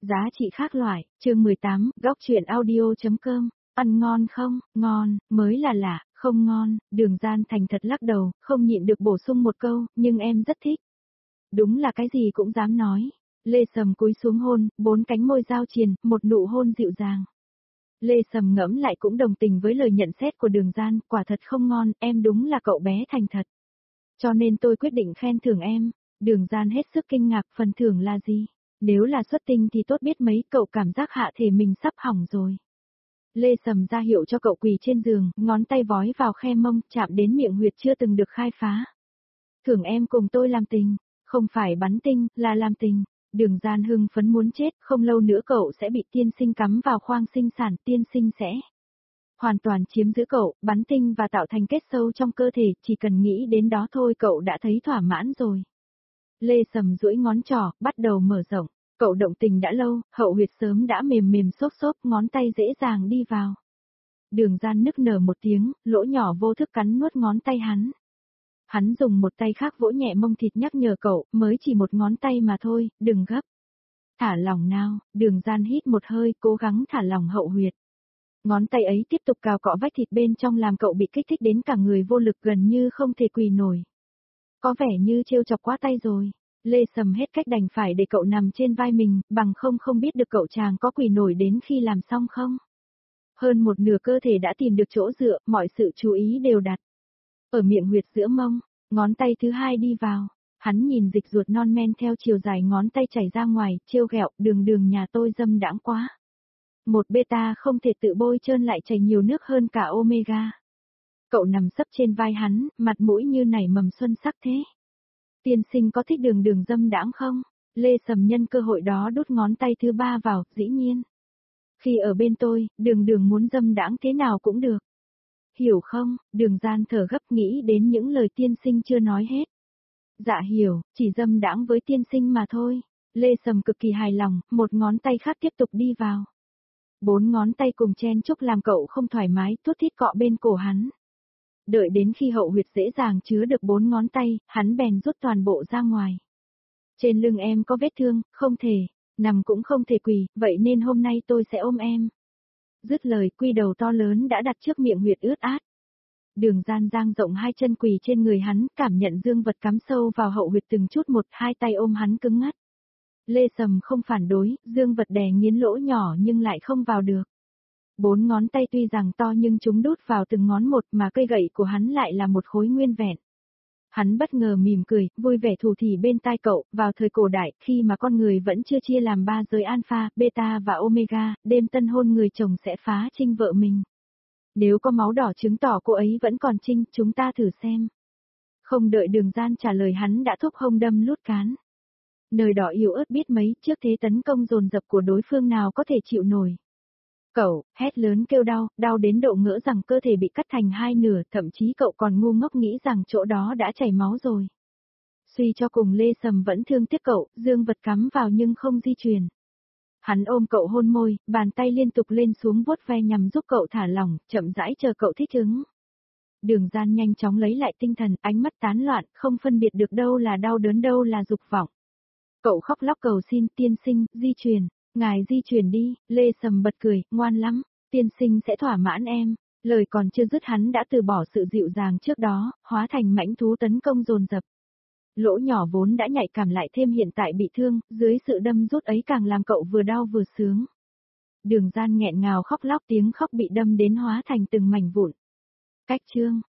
Giá trị khác loại, chương 18, góc truyện audio.com, ăn ngon không, ngon, mới là lạ, không ngon, Đường Gian thành thật lắc đầu, không nhịn được bổ sung một câu, nhưng em rất thích. Đúng là cái gì cũng dám nói. Lê Sầm cúi xuống hôn, 4 cánh môi giao triền, một nụ hôn dịu dàng. Lê Sầm ngẫm lại cũng đồng tình với lời nhận xét của Đường Gian, quả thật không ngon, em đúng là cậu bé thành thật. Cho nên tôi quyết định khen thưởng em. Đường Gian hết sức kinh ngạc, phần thưởng là gì? Nếu là xuất tinh thì tốt biết mấy, cậu cảm giác hạ thể mình sắp hỏng rồi. Lê Sầm ra hiệu cho cậu quỳ trên giường, ngón tay vói vào khe mông, chạm đến miệng huyệt chưa từng được khai phá. Thưởng em cùng tôi làm tình, không phải bắn tinh, là làm tình. Đường Gian hưng phấn muốn chết, không lâu nữa cậu sẽ bị tiên sinh cắm vào khoang sinh sản, tiên sinh sẽ hoàn toàn chiếm giữ cậu, bắn tinh và tạo thành kết sâu trong cơ thể, chỉ cần nghĩ đến đó thôi cậu đã thấy thỏa mãn rồi. Lê Sầm duỗi ngón trỏ, bắt đầu mở rộng. Cậu động tình đã lâu, hậu huyệt sớm đã mềm mềm xốp xốp, ngón tay dễ dàng đi vào. Đường Gian nức nở một tiếng, lỗ nhỏ vô thức cắn nuốt ngón tay hắn. Hắn dùng một tay khác vỗ nhẹ mông thịt nhắc nhở cậu, mới chỉ một ngón tay mà thôi, đừng gấp. Thả lỏng nào, Đường Gian hít một hơi, cố gắng thả lỏng hậu huyệt. Ngón tay ấy tiếp tục cào cọ vách thịt bên trong làm cậu bị kích thích đến cả người vô lực gần như không thể quỳ nổi. Có vẻ như trêu chọc quá tay rồi. Lê Sầm hết cách đành phải để cậu nằm trên vai mình, bằng không biết được cậu chàng có quỳ nổi đến khi làm xong không. Hơn một nửa cơ thể đã tìm được chỗ dựa, mọi sự chú ý đều đặt ở miệng huyệt giữa mông, ngón tay thứ hai đi vào. Hắn nhìn dịch ruột non men theo chiều dài ngón tay chảy ra ngoài, trêu ghẹo, Đường nhà tôi dâm đãng quá. Một beta không thể tự bôi trơn lại chảy nhiều nước hơn cả omega. Cậu nằm sấp trên vai hắn, mặt mũi như nảy mầm xuân sắc thế. Tiên sinh có thích Đường dâm đãng không? Lê Sầm nhân cơ hội đó đút ngón tay thứ ba vào, dĩ nhiên. Khi ở bên tôi, Đường muốn dâm đãng thế nào cũng được. Hiểu không? Đường Gian thở gấp nghĩ đến những lời tiên sinh chưa nói hết. Dạ hiểu, chỉ dâm đãng với tiên sinh mà thôi. Lê Sầm cực kỳ hài lòng, một ngón tay khác tiếp tục đi vào. 4 ngón tay cùng chen chúc làm cậu không thoải mái, thút thít cọ bên cổ hắn. Đợi đến khi hậu huyệt dễ dàng chứa được 4 ngón tay, hắn bèn rút toàn bộ ra ngoài. Trên lưng em có vết thương, không thể, nằm cũng không thể quỳ, vậy nên hôm nay tôi sẽ ôm em. Dứt lời, quy đầu to lớn đã đặt trước miệng huyệt ướt át. Đường Gian dang rộng hai chân quỳ trên người hắn, cảm nhận dương vật cắm sâu vào hậu huyệt từng chút một, hai tay ôm hắn cứng ngắt. Lê Sầm không phản đối, dương vật đè nghiến lỗ nhỏ nhưng lại không vào được. 4 ngón tay tuy rằng to nhưng chúng đút vào từng ngón một mà cây gậy của hắn lại là một khối nguyên vẹn. Hắn bất ngờ mỉm cười, vui vẻ thủ thỉ bên tai cậu, vào thời cổ đại, khi mà con người vẫn chưa chia làm 3 giới alpha, beta và omega, đêm tân hôn người chồng sẽ phá trinh vợ mình. Nếu có máu đỏ chứng tỏ cô ấy vẫn còn trinh, chúng ta thử xem. Không đợi Đường Gian trả lời hắn đã thúc hông đâm lút cán. Nơi đỏ yếu ớt biết mấy, trước thế tấn công dồn dập của đối phương nào có thể chịu nổi. Cậu, hét lớn kêu đau, đau đến độ ngỡ rằng cơ thể bị cắt thành hai nửa, thậm chí cậu còn ngu ngốc nghĩ rằng chỗ đó đã chảy máu rồi. Suy cho cùng Lê Sầm vẫn thương tiếc cậu, dương vật cắm vào nhưng không di chuyển. Hắn ôm cậu hôn môi, bàn tay liên tục lên xuống vuốt ve nhằm giúp cậu thả lỏng, chậm rãi chờ cậu thích ứng. Đường Gian nhanh chóng lấy lại tinh thần, ánh mắt tán loạn, không phân biệt được đâu là đau đớn đâu là dục vọng. Cậu khóc lóc cầu xin, tiên sinh, di chuyển. Ngài di chuyển đi, Lê Sầm bật cười, ngoan lắm, tiên sinh sẽ thỏa mãn em. Lời còn chưa dứt hắn đã từ bỏ sự dịu dàng trước đó, hóa thành mãnh thú tấn công dồn dập. Lỗ nhỏ vốn đã nhạy cảm lại thêm hiện tại bị thương, dưới sự đâm rút ấy càng làm cậu vừa đau vừa sướng. Đường Gian nghẹn ngào khóc lóc, tiếng khóc bị đâm đến hóa thành từng mảnh vụn. Cách chương